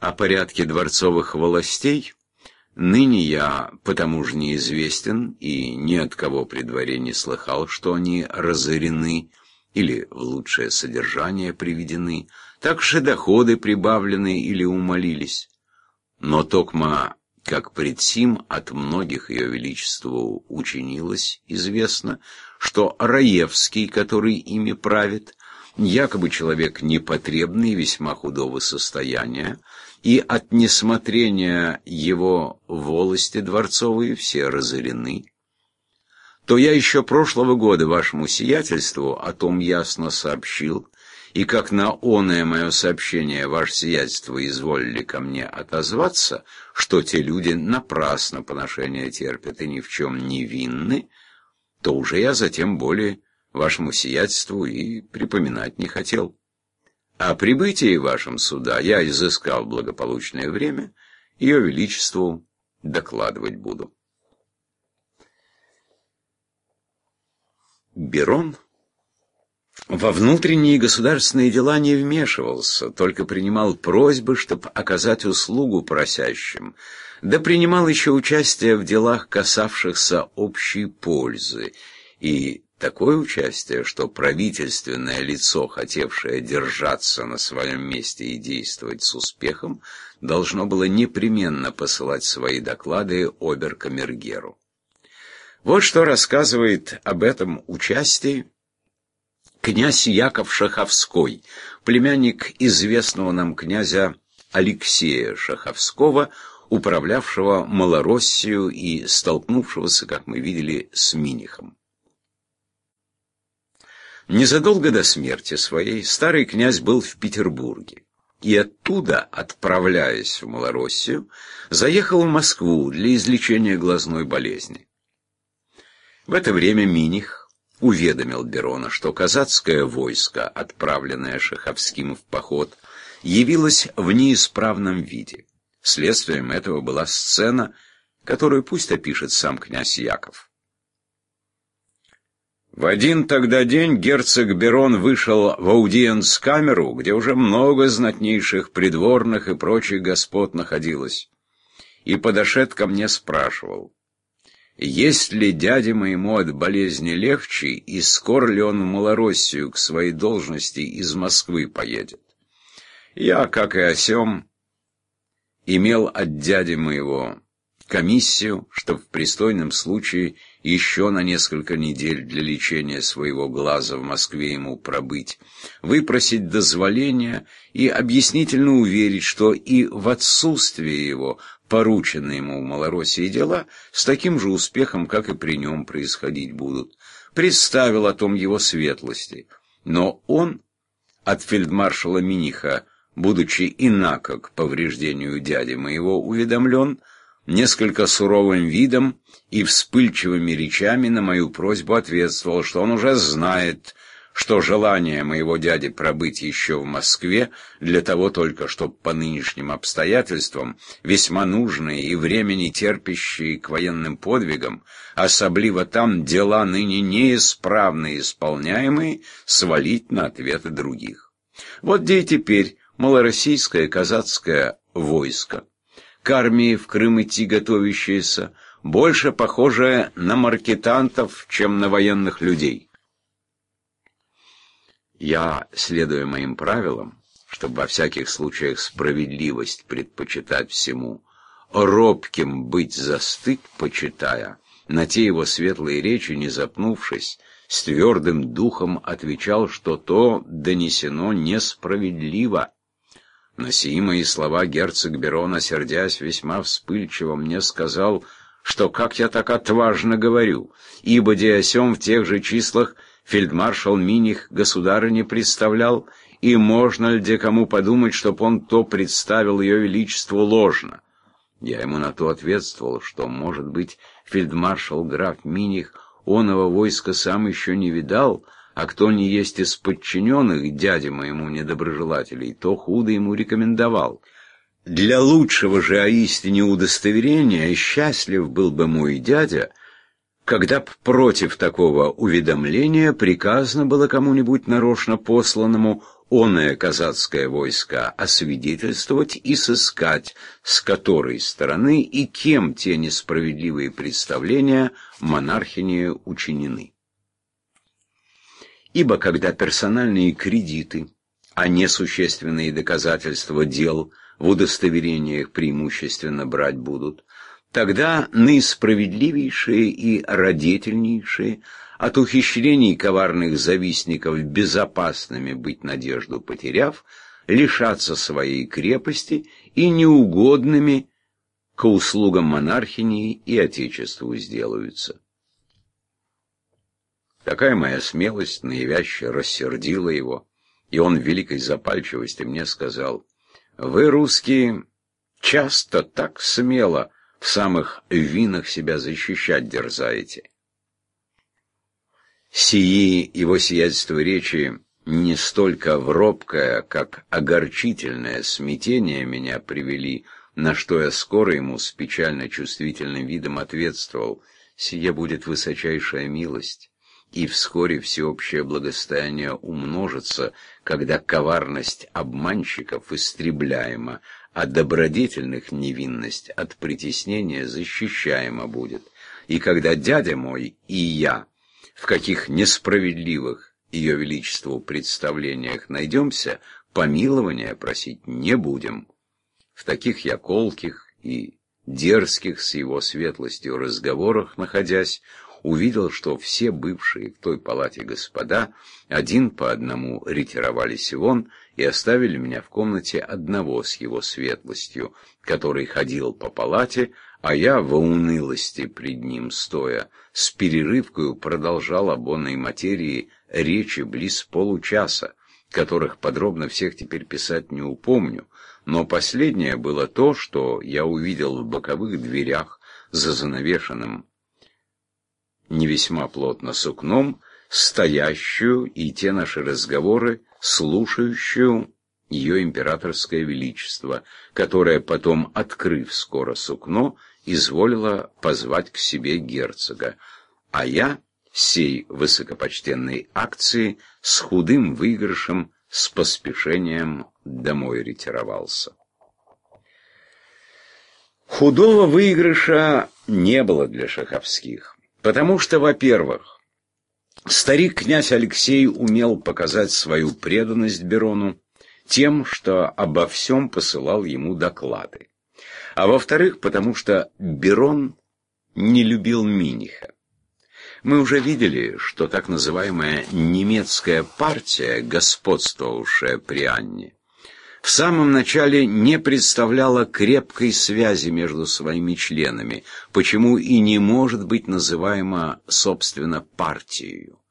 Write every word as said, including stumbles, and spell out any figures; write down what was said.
О порядке дворцовых властей ныне я потому же неизвестен и ни от кого при дворе не слыхал, что они разорены или в лучшее содержание приведены, так же доходы прибавлены или умалились. Но токма, как пред сим от многих ее величеству учинилось известно, что Раевский, который ими правит, якобы человек непотребный, весьма худого состояния, и от несмотрения его волости дворцовые все разорены, то я еще прошлого года вашему сиятельству о том ясно сообщил, и как на оное мое сообщение ваше сиятельство изволили ко мне отозваться, что те люди напрасно поношения терпят и ни в чем не винны, то уже я затем более вашему сиятельству и припоминать не хотел. О прибытии вашем суда я изыскал благополучное время, ее величеству докладывать буду. Берон во внутренние государственные дела не вмешивался, только принимал просьбы, чтобы оказать услугу просящим, да принимал еще участие в делах, касавшихся общей пользы, и такое участие, что правительственное лицо, хотевшее держаться на своем месте и действовать с успехом, должно было непременно посылать свои доклады обер-камергеру. Вот что рассказывает об этом участии князь Яков Шаховской, племянник известного нам князя Алексея Шаховского, управлявшего Малороссию и столкнувшегося, как мы видели, с Минихом. Незадолго до смерти своей старый князь был в Петербурге, и оттуда, отправляясь в Малороссию, заехал в Москву для излечения глазной болезни. В это время Миних уведомил Берона, что казацкое войско, отправленное Шаховским в поход, явилось в неисправном виде. Следствием этого была сцена, которую пусть опишет сам князь Яков. В один тогда день герцог Берон вышел в аудиенц-камеру, где уже много знатнейших придворных и прочих господ находилось, и подошед ко мне спрашивал: есть ли дяде моему от болезни легче, и скоро ли он в Малороссию к своей должности из Москвы поедет? Я, как и о сём, имел от дяди моего комиссию, чтоб в пристойном случае еще на несколько недель для лечения своего глаза в Москве ему пробыть, выпросить дозволения и объяснительно уверить, что и в отсутствие его порученные ему в Малороссии дела с таким же успехом, как и при нем, происходить будут. Представил о том его светлости, но он от фельдмаршала Миниха, будучи инако к повреждению дяди моего уведомлен, несколько суровым видом и вспыльчивыми речами на мою просьбу ответствовал, что он уже знает, что желание моего дяди пробыть еще в Москве для того только, чтобы по нынешним обстоятельствам, весьма нужные и времени терпящие к военным подвигам, особливо там дела ныне неисправно исполняемые, свалить на ответы других. Вот где и теперь малороссийское казацкое войско, к армии в Крым идти готовящееся, больше похожее на маркетантов, чем на военных людей. Я, следуя моим правилам, чтобы во всяких случаях справедливость предпочитать всему, робким быть за стыд почитая, на те его светлые речи, не запнувшись, с твердым духом отвечал, что то донесено несправедливо. На сии мои слова герцог Берон, сердясь весьма вспыльчиво, мне сказал, что как я так отважно говорю, ибо де о сём в тех же числах фельдмаршал Миних государыне представлял, и можно ли де кому подумать, чтоб он то представил ее величеству ложно. Я ему на то ответствовал, что, может быть, фельдмаршал граф Миних оного войска сам еще не видал, а кто не есть из подчиненных дяде моему недоброжелателей, то худо ему рекомендовал. Для лучшего же о истине удостоверения счастлив был бы мой дядя, когда б против такого уведомления приказано было кому-нибудь нарочно посланному оное казацкое войско освидетельствовать и сыскать, с которой стороны и кем те несправедливые представления монархини учинены. Ибо когда персональные кредиты, а не существенные доказательства дел в удостоверениях преимущественно брать будут, тогда наисправедливейшие и радетельнейшие от ухищрений коварных завистников безопасными быть надежду потеряв, лишатся своей крепости и неугодными к услугам монархини и отечеству сделаются. Такая моя смелость наявяще рассердила его, и он в великой запальчивости мне сказал: «Вы, русские, часто так смело в самых винах себя защищать дерзаете». Сии его сиятельство речи не столько в робкое, как огорчительное смятение меня привели, на что я скоро ему с печально чувствительным видом ответствовал: «Сие будет высочайшая милость, и вскоре всеобщее благосостояние умножится, когда коварность обманщиков истребляема, а добродетельных невинность от притеснения защищаема будет, и когда дядя мой и я в каких несправедливых ее величеству представлениях найдемся, помилования просить не будем». В таких я колких и дерзких с его светлостью разговорах находясь, увидел, что все бывшие в той палате господа один по одному ретировались вон и оставили меня в комнате одного с его светлостью, который ходил по палате, а я во унылости пред ним стоя с перерывкою продолжал об онной материи речи близ получаса, которых подробно всех теперь писать не упомню, но последнее было то, что я увидел в боковых дверях за занавешенным не весьма плотно сукном стоящую и те наши разговоры слушающую ее императорское величество, которое потом, открыв скоро сукно, изволила позвать к себе герцога, а я сей высокопочтенной акции с худым выигрышем с поспешением домой ретировался. Худого выигрыша не было для шаховских, потому что, во-первых, старик-князь Алексей умел показать свою преданность Берону тем, что обо всем посылал ему доклады, а во-вторых, потому что Берон не любил Миниха. Мы уже видели, что так называемая немецкая партия, господствовавшая при Анне, в самом начале не представляла крепкой связи между своими членами, почему и не может быть называема, собственно, партией.